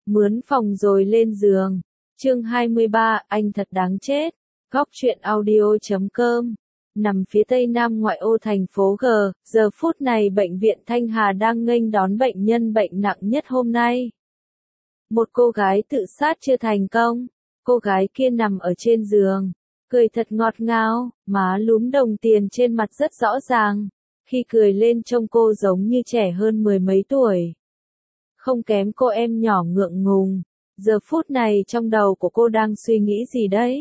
Mướn phòng rồi lên giường. Chương 23, anh thật đáng chết. Góc truyện audio.com. Nằm phía tây nam ngoại ô thành phố G, giờ phút này bệnh viện Thanh Hà đang nghênh đón bệnh nhân bệnh nặng nhất hôm nay. Một cô gái tự sát chưa thành công. Cô gái kia nằm ở trên giường, cười thật ngọt ngào, má lúm đồng tiền trên mặt rất rõ ràng. Khi cười lên trông cô giống như trẻ hơn mười mấy tuổi. Không kém cô em nhỏ ngượng ngùng. Giờ phút này trong đầu của cô đang suy nghĩ gì đấy?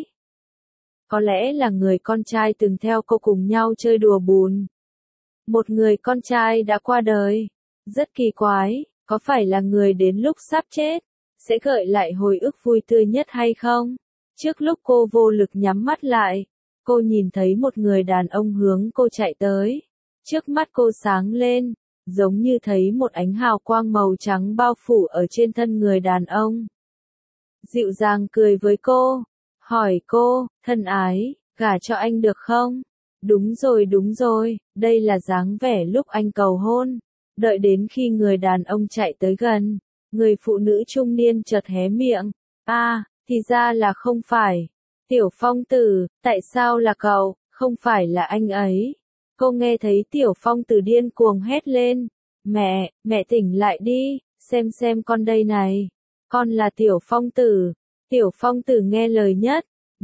Có lẽ là người con trai từng theo cô cùng nhau chơi đùa bùn. Một người con trai đã qua đời. Rất kỳ quái, có phải là người đến lúc sắp chết, sẽ gợi lại hồi ức vui tươi nhất hay không? Trước lúc cô vô lực nhắm mắt lại, cô nhìn thấy một người đàn ông hướng cô chạy tới. Trước mắt cô sáng lên, giống như thấy một ánh hào quang màu trắng bao phủ ở trên thân người đàn ông. Dịu dàng cười với cô, hỏi cô, thân ái, gả cho anh được không? Đúng rồi, đây là dáng vẻ lúc anh cầu hôn. Đợi đến khi người đàn ông chạy tới gần, người phụ nữ trung niên chợt hé miệng, thì ra là không phải. Tiểu Phong Tử, tại sao là cậu, không phải là anh ấy? Cô nghe thấy Tiểu Phong Tử điên cuồng hét lên, mẹ tỉnh lại đi, xem con đây này. Con là Tiểu Phong Tử. Tiểu Phong Tử nghe lời nhất,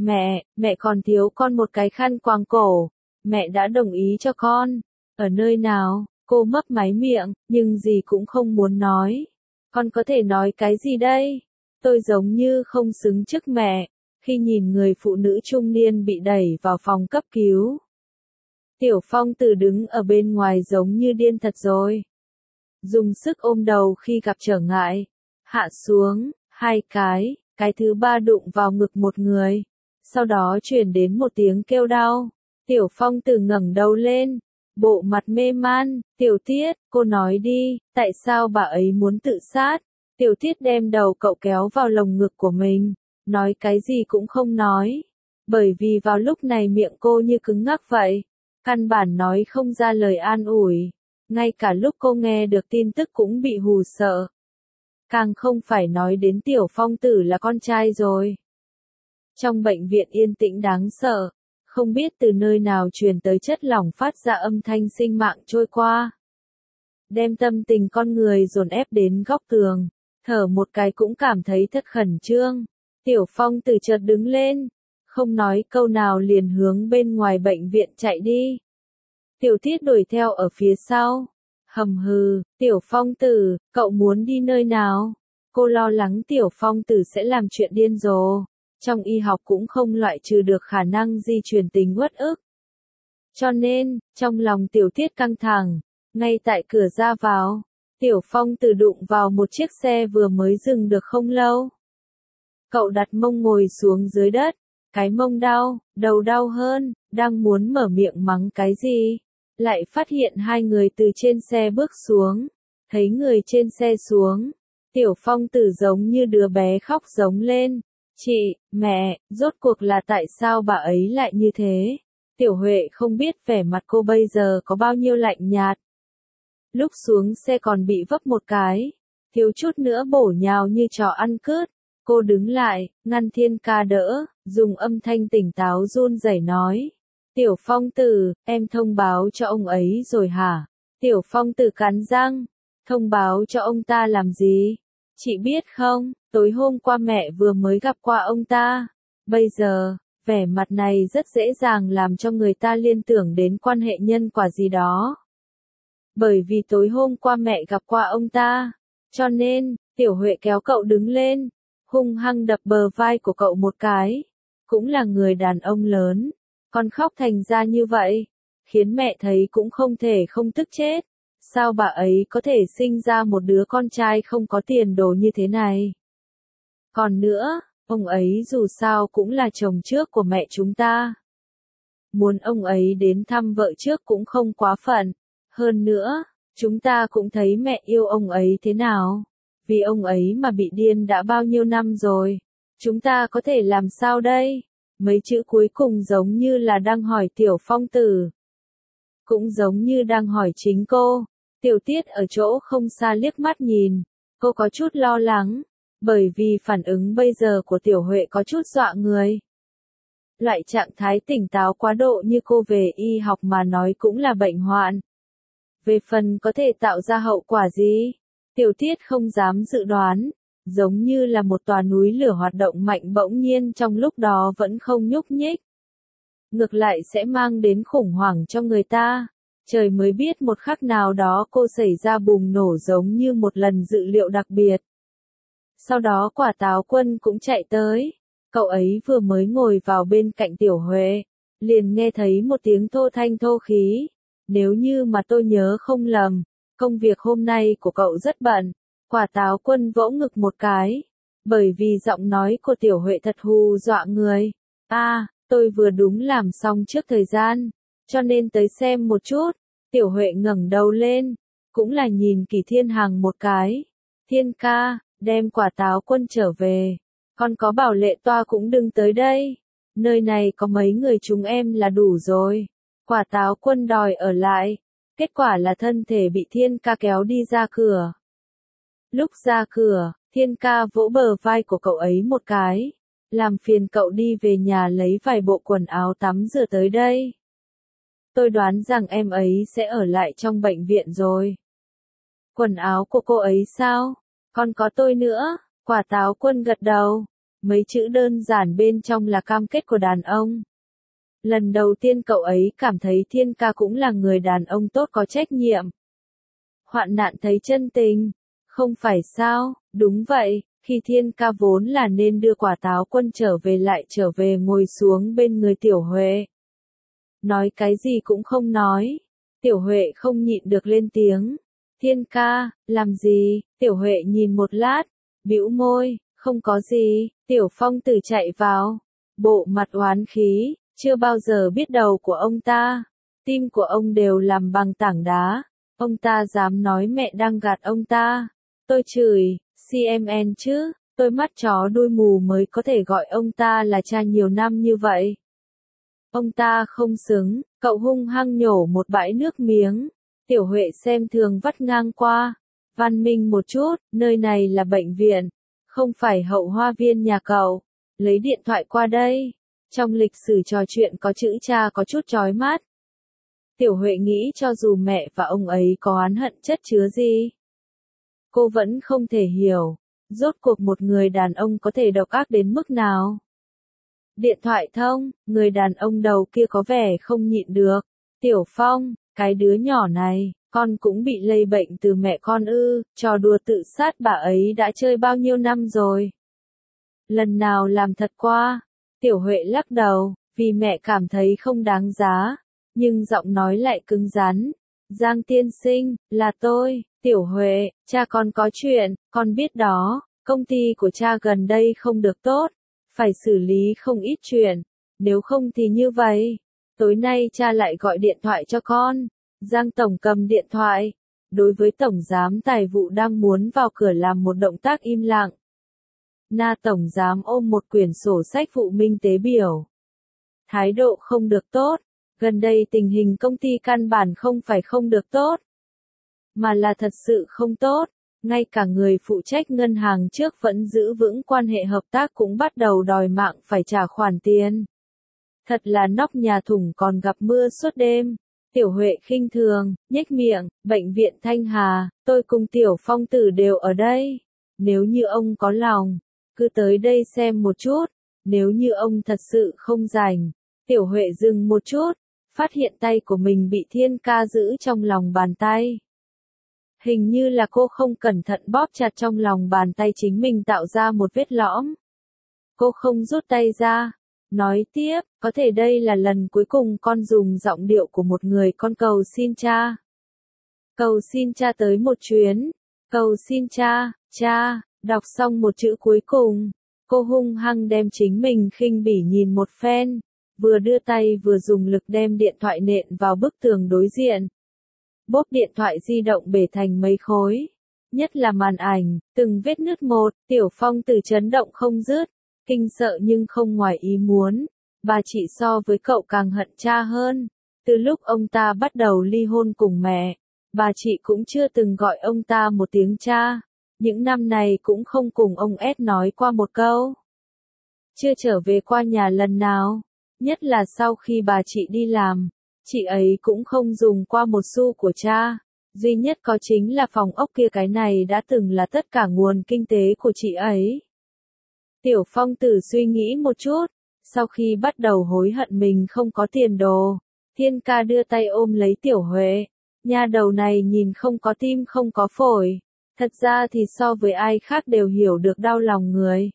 mẹ còn thiếu con một cái khăn quàng cổ, mẹ đã đồng ý cho con. Ở nơi nào? Cô mấp máy miệng, nhưng gì cũng không muốn nói. Con có thể nói cái gì đây? Tôi giống như không xứng chức mẹ. Khi nhìn người phụ nữ trung niên bị đẩy vào phòng cấp cứu, Tiểu Phong Tử đứng ở bên ngoài giống như điên thật rồi. Dùng sức ôm đầu khi gặp trở ngại. Hạ xuống, 2 cái thứ 3 đụng vào ngực một người. Sau đó truyền đến một tiếng kêu đau. Tiểu Phong Tử ngẩng đầu lên, bộ mặt mê man, Tiểu Tiết, cô nói đi, tại sao bà ấy muốn tự sát? Tiểu Tiết đem đầu cậu kéo vào lồng ngực của mình, nói cái gì cũng không nói. Bởi vì vào lúc này miệng cô như cứng ngắc vậy, căn bản nói không ra lời an ủi. Ngay cả lúc cô nghe được tin tức cũng bị hù sợ. Càng không phải nói đến Tiểu Phong Tử là con trai rồi. Trong bệnh viện yên tĩnh đáng sợ, không biết từ nơi nào truyền tới chất lỏng phát ra âm thanh sinh mạng trôi qua. Đem tâm tình con người dồn ép đến góc tường, thở một cái cũng cảm thấy thật khẩn trương. Tiểu Phong Tử chợt đứng lên, không nói câu nào liền hướng bên ngoài bệnh viện chạy đi. Tiểu Tiết đuổi theo ở phía sau. Hầm hừ, Tiểu Phong Tử, cậu muốn đi nơi nào? Cô lo lắng Tiểu Phong Tử sẽ làm chuyện điên rồ. Trong y học cũng không loại trừ được khả năng di truyền tính uất ức. Cho nên, trong lòng Tiểu Tiết căng thẳng, ngay tại cửa ra vào, Tiểu Phong Tử đụng vào một chiếc xe vừa mới dừng được không lâu. Cậu đặt mông ngồi xuống dưới đất, cái mông đau, đầu đau hơn, đang muốn mở miệng mắng cái gì, lại phát hiện 2 người từ trên xe bước xuống. Thấy người trên xe xuống, Tiểu Phong Tử giống như đứa bé khóc giống lên. Chị, mẹ, rốt cuộc là tại sao bà ấy lại như thế? Tiểu Huệ không biết vẻ mặt cô bây giờ có bao nhiêu lạnh nhạt. Lúc xuống xe còn bị vấp một cái, thiếu chút nữa bổ nhào như chó ăn cướp. Cô đứng lại, ngăn Thiên Ca đỡ, dùng âm thanh tỉnh táo run rẩy nói. Tiểu Phong Tử, em thông báo cho ông ấy rồi hả? Tiểu Phong Tử cắn răng, thông báo cho ông ta làm gì? Chị biết không, tối hôm qua mẹ vừa mới gặp qua ông ta. Bây giờ, vẻ mặt này rất dễ dàng làm cho người ta liên tưởng đến quan hệ nhân quả gì đó. Bởi vì tối hôm qua mẹ gặp qua ông ta, cho nên, Tiểu Huệ kéo cậu đứng lên, hung hăng đập bờ vai của cậu một cái. Cũng là người đàn ông lớn, còn khóc thành ra như vậy, khiến mẹ thấy cũng không thể không tức chết. Sao bà ấy có thể sinh ra một đứa con trai không có tiền đồ như thế này? Còn nữa, ông ấy dù sao cũng là chồng trước của mẹ chúng ta. Muốn ông ấy đến thăm vợ trước cũng không quá phận. Hơn nữa, chúng ta cũng thấy mẹ yêu ông ấy thế nào. Vì ông ấy mà bị điên đã bao nhiêu năm rồi. Chúng ta có thể làm sao đây? Mấy chữ cuối cùng giống như là đang hỏi Tiểu Phong Tử. Cũng giống như đang hỏi chính cô. Tiểu Tiết ở chỗ không xa liếc mắt nhìn. Cô có chút lo lắng. Bởi vì phản ứng bây giờ của Tiểu Huệ có chút dọa người. Loại trạng thái tỉnh táo quá độ như cô về y học mà nói cũng là bệnh hoạn. Về phần có thể tạo ra hậu quả gì? Tiểu Tiết không dám dự đoán, giống như là một tòa núi lửa hoạt động mạnh bỗng nhiên trong lúc đó vẫn không nhúc nhích. Ngược lại sẽ mang đến khủng hoảng cho người ta. Trời mới biết một khắc nào đó cô xảy ra bùng nổ giống như một lần dự liệu đặc biệt. Sau đó Quả Táo Quân cũng chạy tới. Cậu ấy vừa mới ngồi vào bên cạnh Tiểu Huệ, liền nghe thấy một tiếng thô thanh thô khí. Nếu như mà tôi nhớ không lầm, công việc hôm nay của cậu rất bận. Quả Táo Quân vỗ ngực một cái, bởi vì giọng nói của Tiểu Huệ thật hù dọa người. Tôi vừa đúng làm xong trước thời gian, cho nên tới xem một chút. Tiểu Huệ ngẩng đầu lên, cũng là nhìn Kỳ Thiên Hằng một cái. Thiên ca, đem Quả Táo Quân trở về. Còn có bảo Lệ Toa cũng đừng tới đây. Nơi này có mấy người chúng em là đủ rồi. Quả Táo Quân đòi ở lại. Kết quả là thân thể bị Thiên ca kéo đi ra cửa. Lúc ra cửa, Thiên ca vỗ bờ vai của cậu ấy một cái. Làm phiền cậu đi về nhà lấy vài bộ quần áo tắm rửa tới đây. Tôi đoán rằng em ấy sẽ ở lại trong bệnh viện rồi. Quần áo của cô ấy sao? Còn có tôi nữa. Quả Táo Quân gật đầu. Mấy chữ đơn giản bên trong là cam kết của đàn ông. Lần đầu tiên cậu ấy cảm thấy Thiên ca cũng là người đàn ông tốt có trách nhiệm. Hoạn nạn thấy chân tình. Không phải sao? Đúng vậy, khi Thiên ca vốn là nên đưa Quả Táo Quân trở về ngồi xuống bên người Tiểu Huệ. Nói cái gì cũng không nói. Tiểu Huệ không nhịn được lên tiếng. Thiên ca, làm gì? Tiểu Huệ nhìn một lát, bĩu môi, không có gì. Tiểu Phong Tử chạy vào, bộ mặt oán khí, chưa bao giờ biết đầu của ông ta. Tim của ông đều làm bằng tảng đá. Ông ta dám nói mẹ đang gạt ông ta. Tôi chửi, CMN chứ, tôi mắt chó đuôi mù mới có thể gọi ông ta là cha nhiều năm như vậy. Ông ta không xứng, cậu hung hăng nhổ một bãi nước miếng. Tiểu Huệ xem thường vắt ngang qua. Văn minh một chút, nơi này là bệnh viện, không phải hậu hoa viên nhà cậu. Lấy điện thoại qua đây. Trong lịch sử trò chuyện có chữ cha có chút chói mắt. Tiểu Huệ nghĩ cho dù mẹ và ông ấy có oán hận chất chứa gì, cô vẫn không thể hiểu, rốt cuộc một người đàn ông có thể độc ác đến mức nào. Điện thoại thông, người đàn ông đầu kia có vẻ không nhịn được. Tiểu Phong, cái đứa nhỏ này, con cũng bị lây bệnh từ mẹ con ư, trò đùa tự sát bà ấy đã chơi bao nhiêu năm rồi. Lần nào làm thật qua. Tiểu Huệ lắc đầu, vì mẹ cảm thấy không đáng giá, nhưng giọng nói lại cứng rắn. Giang tiên sinh, là tôi. Tiểu Huệ, cha con có chuyện, con biết đó, công ty của cha gần đây không được tốt, phải xử lý không ít chuyện, nếu không thì như vậy. Tối nay cha lại gọi điện thoại cho con. Giang tổng cầm điện thoại, đối với tổng giám tài vụ đang muốn vào cửa làm một động tác im lặng. Na tổng giám ôm một quyển sổ sách vụ minh tế biểu. Thái độ không được tốt, gần đây tình hình công ty căn bản không phải không được tốt, mà là thật sự không tốt. Ngay cả người phụ trách ngân hàng trước vẫn giữ vững quan hệ hợp tác cũng bắt đầu đòi mạng phải trả khoản tiền. Thật là nóc nhà thủng còn gặp mưa suốt đêm. Tiểu Huệ khinh thường, nhếch miệng, bệnh viện Thanh Hà, tôi cùng Tiểu Phong Tử đều ở đây. Nếu như ông có lòng, cứ tới đây xem một chút. Nếu như ông thật sự không rảnh. Tiểu Huệ dừng một chút, phát hiện tay của mình bị Thiên ca giữ trong lòng bàn tay. Hình như là cô không cẩn thận bóp chặt trong lòng bàn tay chính mình tạo ra một vết lõm. Cô không rút tay ra. Nói tiếp, có thể đây là lần cuối cùng con dùng giọng điệu của một người con cầu xin cha. Cầu xin cha tới một chuyến. Cầu xin cha, cha, đọc xong một chữ cuối cùng. Cô hung hăng đem chính mình khinh bỉ nhìn một phen. Vừa đưa tay vừa dùng lực đem điện thoại nện vào bức tường đối diện. Bốp điện thoại di động bể thành mấy khối. Nhất là màn ảnh, từng vết nứt một. Tiểu Phong Tử chấn động không dứt. Kinh sợ nhưng không ngoài ý muốn. Bà chị so với cậu càng hận cha hơn. Từ lúc ông ta bắt đầu ly hôn cùng mẹ, bà chị cũng chưa từng gọi ông ta một tiếng cha. những năm này cũng không cùng ông S nói qua một câu. Chưa trở về qua nhà lần nào, nhất là sau khi bà chị đi làm, chị ấy cũng không dùng qua một xu của cha, duy nhất có chính là phòng ốc kia, cái này đã từng là tất cả nguồn kinh tế của chị ấy. Tiểu Phong Tử suy nghĩ một chút, sau khi bắt đầu hối hận mình không có tiền đồ, Thiên Ca đưa tay ôm lấy Tiểu Huệ, nha đầu này nhìn không có tim không có phổi, thật ra thì so với ai khác đều hiểu được đau lòng người.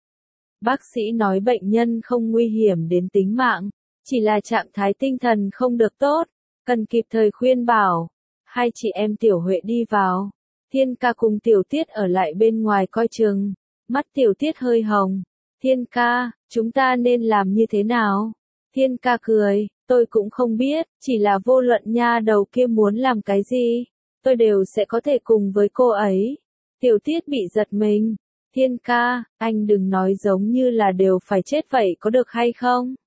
Bác sĩ nói bệnh nhân không nguy hiểm đến tính mạng, chỉ là trạng thái tinh thần không được tốt, cần kịp thời khuyên bảo. Hai chị em Tiểu Huệ đi vào, Thiên Ca cùng Tiểu Tiết ở lại bên ngoài coi chừng. Mắt Tiểu Tiết hơi hồng. Thiên Ca, chúng ta nên làm như thế nào? Thiên Ca cười, tôi cũng không biết, chỉ là vô luận nha đầu kia muốn làm cái gì, tôi đều sẽ có thể cùng với cô ấy. Tiểu Tiết bị giật mình. Thiên Ca, anh đừng nói giống như là đều phải chết vậy có được hay không?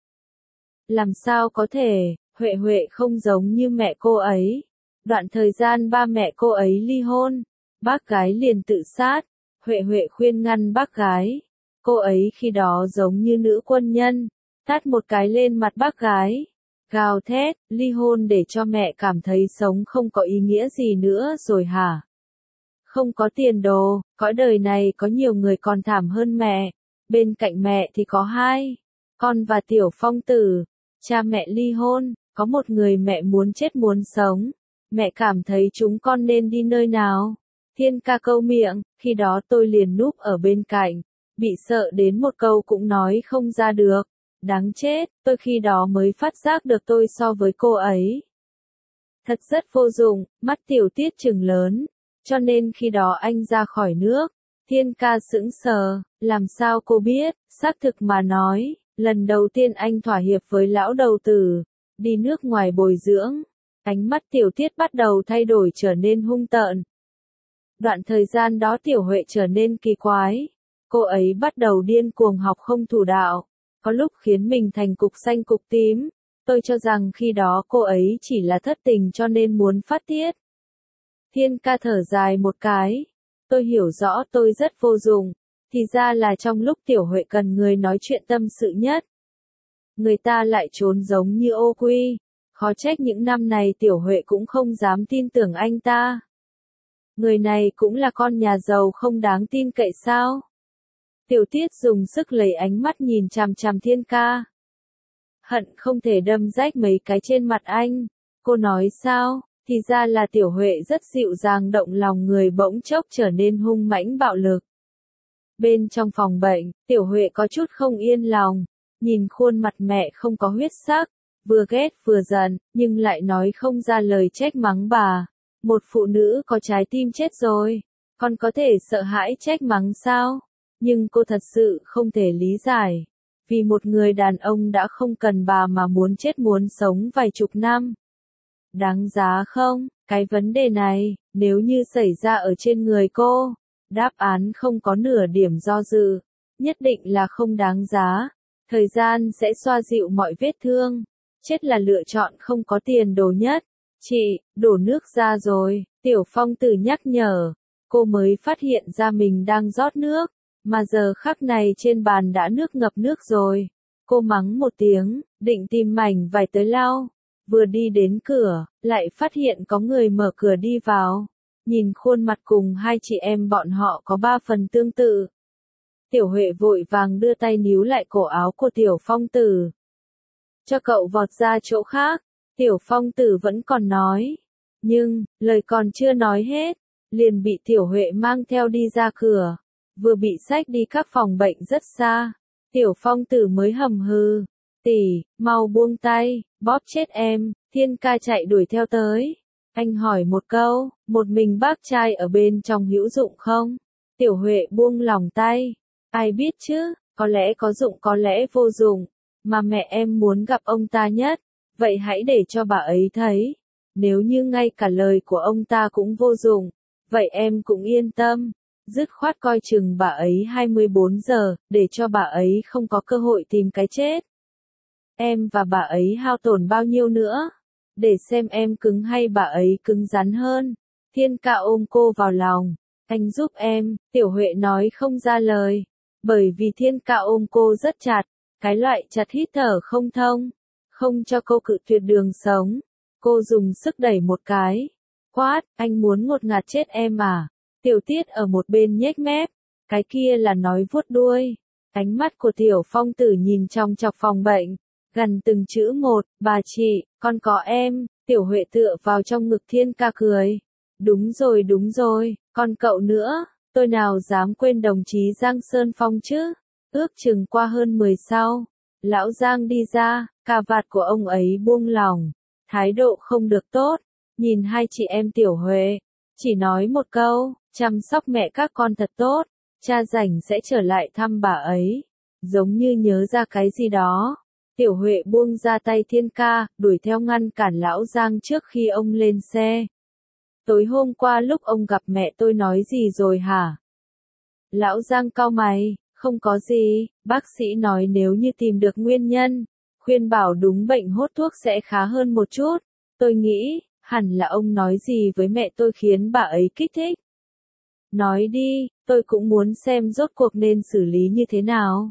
Làm sao có thể, Huệ Huệ không giống như mẹ cô ấy. Đoạn thời gian ba mẹ cô ấy ly hôn, bác gái liền tự sát. Huệ Huệ khuyên ngăn bác gái. Cô ấy khi đó giống như nữ quân nhân, tát một cái lên mặt bác gái. Gào thét, ly hôn để cho mẹ cảm thấy sống không có ý nghĩa gì nữa rồi hả? Không có tiền đồ, cõi đời này có nhiều người còn thảm hơn mẹ. Bên cạnh mẹ thì có hai con và Tiểu Phong Tử. Cha mẹ ly hôn, có một người mẹ muốn chết muốn sống. Mẹ cảm thấy chúng con nên đi nơi nào? Thiên Ca câu miệng, khi đó tôi liền núp ở bên cạnh, bị sợ đến một câu cũng nói không ra được. Đáng chết, tôi khi đó mới phát giác được tôi so với cô ấy. Thật rất vô dụng, mắt Tiểu Tiết trừng lớn, cho nên khi đó anh ra khỏi nước. Thiên Ca sững sờ, làm sao cô biết, xác thực mà nói, lần đầu tiên anh thỏa hiệp với lão đầu tử, đi nước ngoài bồi dưỡng. Ánh mắt Tiểu Tiết bắt đầu thay đổi trở nên hung tợn. Đoạn thời gian đó Tiểu Huệ trở nên kỳ quái. Cô ấy bắt đầu điên cuồng học không thủ đạo, có lúc khiến mình thành cục xanh cục tím. Tôi cho rằng khi đó cô ấy chỉ là thất tình cho nên muốn phát tiết. Thiên Ca thở dài một cái. Tôi hiểu rõ tôi rất vô dụng, thì ra là trong lúc Tiểu Huệ cần người nói chuyện tâm sự nhất, người ta lại trốn giống như ô quy. Khó trách những năm này Tiểu Huệ cũng không dám tin tưởng anh ta. Người này cũng là con nhà giàu không đáng tin cậy sao? Tiểu Tiết dùng sức lấy ánh mắt nhìn chằm chằm Thiên Ca. Hận không thể đâm rách mấy cái trên mặt anh. Cô nói sao? Thì ra là Tiểu Huệ rất dịu dàng động lòng người bỗng chốc trở nên hung mãnh bạo lực. Bên trong phòng bệnh, Tiểu Huệ có chút không yên lòng, nhìn khuôn mặt mẹ không có huyết sắc, vừa ghét vừa giận, nhưng lại nói không ra lời trách mắng bà. Một phụ nữ có trái tim chết rồi, còn có thể sợ hãi trách mắng sao? Nhưng cô thật sự không thể lý giải, vì một người đàn ông đã không cần bà mà muốn chết muốn sống vài chục năm. Đáng giá không? Cái vấn đề này, nếu như xảy ra ở trên người cô, đáp án không có nửa điểm do dự, nhất định là không đáng giá. Thời gian sẽ xoa dịu mọi vết thương. Chết là lựa chọn không có tiền đồ nhất. Chị, đổ nước ra rồi, Tiểu Phong Tử nhắc nhở. Cô mới phát hiện ra mình đang rót nước, mà giờ khắc này trên bàn đã nước ngập nước rồi. Cô mắng một tiếng, định tìm mảnh vải tới lau. Vừa đi đến cửa, lại phát hiện có người mở cửa đi vào. Nhìn khuôn mặt cùng hai chị em bọn họ có 3 phần tương tự. Tiểu Huệ vội vàng đưa tay níu lại cổ áo của Tiểu Phong Tử. Cho cậu vọt ra chỗ khác. Tiểu Phong Tử vẫn còn nói. Nhưng, lời còn chưa nói hết, liền bị Tiểu Huệ mang theo đi ra cửa. Vừa bị xách đi các phòng bệnh rất xa. Tiểu Phong Tử mới hầm hừ. Tỷ, mau buông tay, bóp chết em. Thiên Ca chạy đuổi theo tới. Anh hỏi một câu, một mình bác trai ở bên trong hữu dụng không? Tiểu Huệ buông lòng tay. Ai biết chứ, có lẽ có dụng có lẽ vô dụng. Mà mẹ em muốn gặp ông ta nhất. Vậy hãy để cho bà ấy thấy. Nếu như ngay cả lời của ông ta cũng vô dụng, vậy em cũng yên tâm. Dứt khoát coi chừng bà ấy 24 giờ, để cho bà ấy không có cơ hội tìm cái chết. Em và bà ấy hao tổn bao nhiêu nữa? Để xem em cứng hay bà ấy cứng rắn hơn. Thiên Ca ôm cô vào lòng. Anh giúp em, Tiểu Huệ nói không ra lời. Bởi vì Thiên Ca ôm cô rất chặt, cái loại chặt hít thở không thông, không cho cô cự tuyệt đường sống. Cô dùng sức đẩy một cái. Quát, anh muốn ngột ngạt chết em à? Tiểu Tiết ở một bên nhếch mép, cái kia là nói vuốt đuôi. Ánh mắt của Tiểu Phong Tử nhìn trong chọc phòng bệnh, gần từng chữ một, bà chị, con có em. Tiểu Huệ tựa vào trong ngực Thiên Ca cười. Đúng rồi, còn cậu nữa, tôi nào dám quên đồng chí Giang Sơn Phong chứ. Ước chừng qua hơn 10 sau, lão Giang đi ra, cà vạt của ông ấy buông lỏng, thái độ không được tốt, nhìn hai chị em Tiểu Huệ, chỉ nói một câu, chăm sóc mẹ các con thật tốt, cha rảnh sẽ trở lại thăm bà ấy, giống như nhớ ra cái gì đó. Tiểu Huệ buông ra tay Thiên Ca, đuổi theo ngăn cản lão Giang trước khi ông lên xe. Tối hôm qua lúc ông gặp mẹ tôi nói gì rồi hả? Lão Giang cau mày, không có gì, bác sĩ nói nếu như tìm được nguyên nhân, khuyên bảo đúng bệnh hốt thuốc sẽ khá hơn một chút. Tôi nghĩ, hẳn là ông nói gì với mẹ tôi khiến bà ấy kích thích. Nói đi, tôi cũng muốn xem rốt cuộc nên xử lý như thế nào.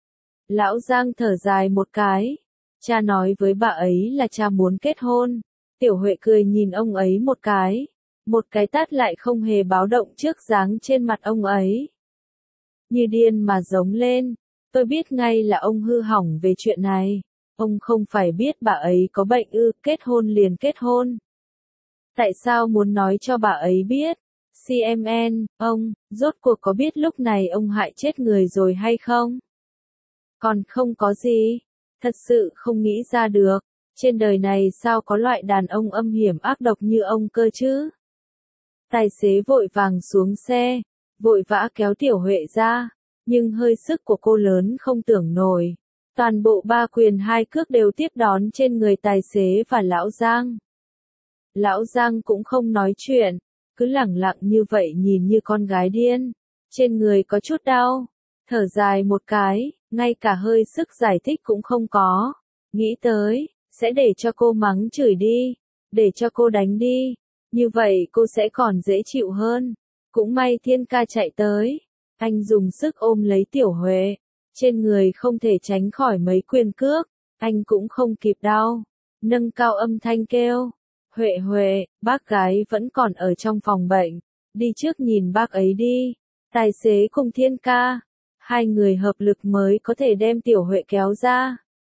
Lão Giang thở dài một cái. Cha nói với bà ấy là cha muốn kết hôn. Tiểu Huệ cười nhìn ông ấy một cái. Một cái tát lại không hề báo động trước dáng trên mặt ông ấy. Như điên mà giống lên. Tôi biết ngay là ông hư hỏng về chuyện này. Ông không phải biết bà ấy có bệnh ư, kết hôn liền kết hôn. Tại sao muốn nói cho bà ấy biết? CMN, ông, rốt cuộc có biết lúc này ông hại chết người rồi hay không? Còn không có gì. Thật sự không nghĩ ra được. Trên đời này sao có loại đàn ông âm hiểm ác độc như ông cơ chứ? Tài xế vội vàng xuống xe, vội vã kéo Tiểu Huệ ra, nhưng hơi sức của cô lớn không tưởng nổi. Toàn bộ ba quyền hai cước đều tiếp đón trên người tài xế và Lão Giang. Lão Giang cũng không nói chuyện, cứ lẳng lặng như vậy nhìn như con gái điên. Trên người có chút đau, thở dài một cái, ngay cả hơi sức giải thích cũng không có. Nghĩ tới, sẽ để cho cô mắng chửi đi, để cho cô đánh đi. Như vậy cô sẽ còn dễ chịu hơn. Cũng may Thiên Ca chạy tới. Anh dùng sức ôm lấy Tiểu Huệ. Trên người không thể tránh khỏi mấy quyền cước. Anh cũng không kịp đau. Nâng cao âm thanh kêu. Huệ Huệ, bác gái vẫn còn ở trong phòng bệnh. Đi trước nhìn bác ấy đi. Tài xế cùng Thiên Ca. Hai người hợp lực mới có thể đem Tiểu Huệ kéo ra.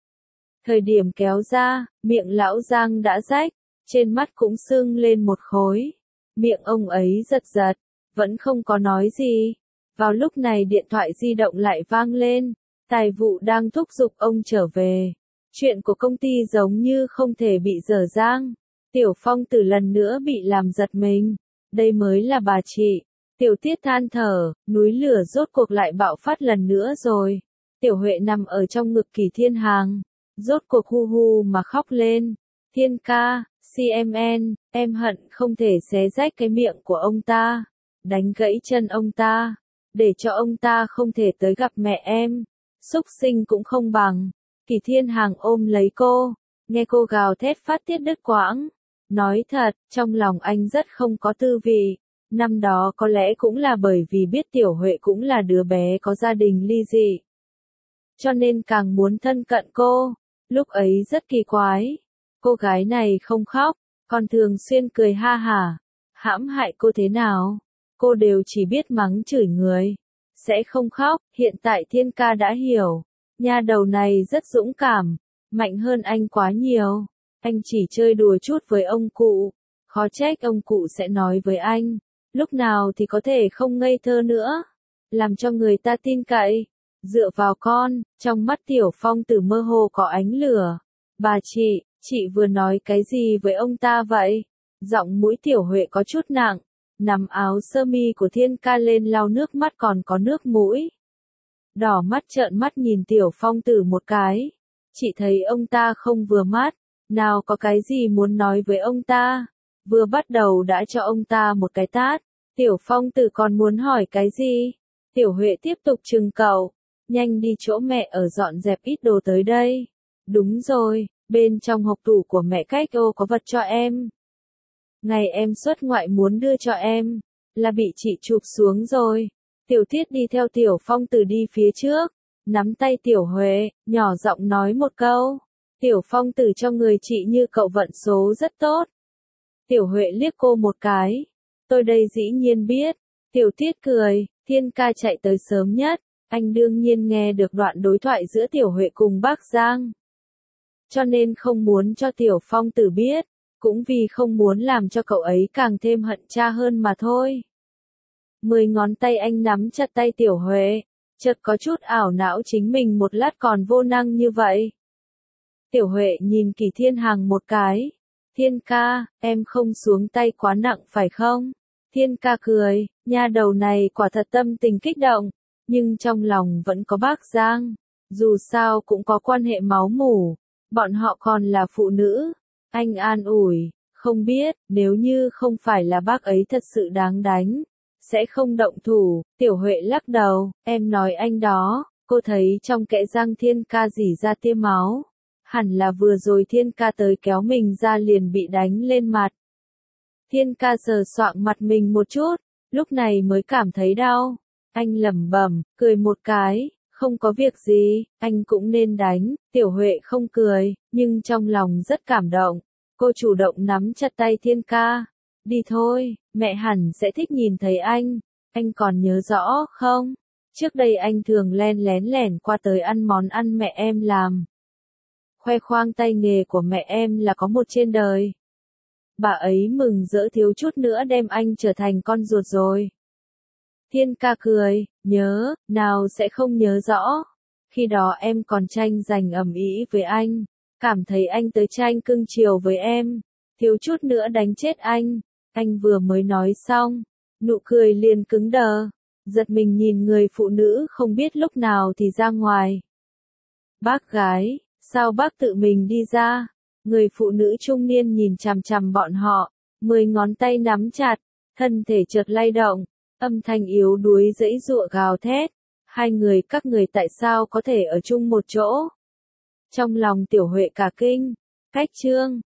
Thời điểm kéo ra, miệng lão Giang đã rách. Trên mắt cũng sưng lên một khối. Miệng ông ấy giật giật, vẫn không có nói gì. Vào lúc này điện thoại di động lại vang lên. Tài vụ đang thúc giục ông trở về. Chuyện của công ty giống như không thể bị dở dang. Tiểu Phong Tử lần nữa bị làm giật mình. Đây mới là bà chị. Tiểu Tiết than thở, núi lửa rốt cuộc lại bạo phát lần nữa rồi. Tiểu Huệ nằm ở trong ngực Kỳ Thiên Hàng. Rốt cuộc hu hu mà khóc lên. Thiên Ca, CMN, em hận không thể xé rách cái miệng của ông ta, đánh gãy chân ông ta, để cho ông ta không thể tới gặp mẹ em. Súc sinh cũng không bằng. Kỳ Thiên Hàng ôm lấy cô, nghe cô gào thét phát tiết đứt quãng. Nói thật, trong lòng anh rất không có tư vị. Năm đó có lẽ cũng là bởi vì biết Tiểu Huệ cũng là đứa bé có gia đình ly dị. Cho nên càng muốn thân cận cô. Lúc ấy rất kỳ quái. Cô gái này không khóc, còn thường xuyên cười ha hả. Hãm hại cô thế nào? Cô đều chỉ biết mắng chửi người. Sẽ không khóc, hiện tại Thiên Ca đã hiểu. Nha đầu này rất dũng cảm, mạnh hơn anh quá nhiều. Anh chỉ chơi đùa chút với ông cụ. Khó trách ông cụ sẽ nói với anh. Lúc nào thì có thể không ngây thơ nữa. Làm cho người ta tin cậy. Dựa vào con, trong mắt Tiểu Phong Tử mơ hồ có ánh lửa. Bà chị vừa nói cái gì với ông ta vậy? Giọng mũi Tiểu Huệ có chút nặng. Nắm áo sơ mi của Thiên Ca lên lau nước mắt còn có nước mũi. Đỏ mắt trợn mắt nhìn Tiểu Phong Tử một cái. Chị thấy ông ta không vừa mắt. Nào có cái gì muốn nói với ông ta. Vừa bắt đầu đã cho ông ta một cái tát. Tiểu Phong Tử còn muốn hỏi cái gì? Tiểu Huệ tiếp tục trừng cậu. Nhanh đi chỗ mẹ ở dọn dẹp ít đồ tới đây. Đúng rồi, bên trong hộp tủ của mẹ cách ô có vật cho em. Ngày em xuất ngoại muốn đưa cho em. là bị chị chụp xuống rồi. Tiểu Tiết đi theo Tiểu Phong Tử đi phía trước, nắm tay Tiểu Huệ, nhỏ giọng nói một câu. Tiểu Phong Tử cho người chị như cậu vận số rất tốt. Tiểu Huệ liếc cô một cái. Tôi đây dĩ nhiên biết. Tiểu Tiết cười, Thiên ca chạy tới sớm nhất. Anh đương nhiên nghe được đoạn đối thoại giữa Tiểu Huệ cùng bác Giang. Cho nên không muốn cho Tiểu Phong Tử biết, cũng vì không muốn làm cho cậu ấy càng thêm hận cha hơn mà thôi. 10 ngón tay anh nắm chặt tay Tiểu Huệ, chợt có chút ảo não chính mình một lát còn vô năng như vậy. Tiểu Huệ nhìn Kỳ Thiên Hằng một cái. Thiên ca, em không xuống tay quá nặng phải không? Thiên ca cười, nha đầu này quả thật tâm tình kích động, nhưng trong lòng vẫn có bác Giang. Dù sao cũng có quan hệ máu mủ, bọn họ còn là phụ nữ. Anh an ủi, không biết, nếu như không phải là bác ấy thật sự đáng đánh, sẽ không động thủ. Tiểu Huệ lắc đầu, em nói anh đó, cô thấy trong kẽ răng Thiên ca rỉ ra tia máu. Hẳn là vừa rồi Thiên ca tới kéo mình ra liền bị đánh lên mặt. Thiên ca sờ soạng mặt mình một chút, lúc này mới cảm thấy đau. Anh lẩm bẩm, cười một cái, không có việc gì, anh cũng nên đánh. Tiểu Huệ không cười, nhưng trong lòng rất cảm động. Cô chủ động nắm chặt tay Thiên ca. Đi thôi, mẹ hẳn sẽ thích nhìn thấy anh còn nhớ rõ không? Trước đây anh thường len lén lẻn qua tới ăn món ăn mẹ em làm. Khoe khoang tay nghề của mẹ em là có một trên đời. Bà ấy mừng rỡ thiếu chút nữa đem anh trở thành con ruột rồi. Thiên ca cười, nhớ, nào sẽ không nhớ rõ. Khi đó em còn tranh giành ầm ĩ với anh, cảm thấy anh tới tranh cưng chiều với em, thiếu chút nữa đánh chết anh. Anh vừa mới nói xong, nụ cười liền cứng đờ, giật mình nhìn người phụ nữ không biết lúc nào thì ra ngoài. Bác gái, sao bác tự mình đi ra? Người phụ nữ trung niên nhìn chằm chằm bọn họ, 10 ngón tay nắm chặt, thân thể chợt lay động, âm thanh yếu đuối giãy giụa gào thét. Hai người các người tại sao có thể ở chung một chỗ? Trong lòng Tiểu Huệ cả kinh, cách chương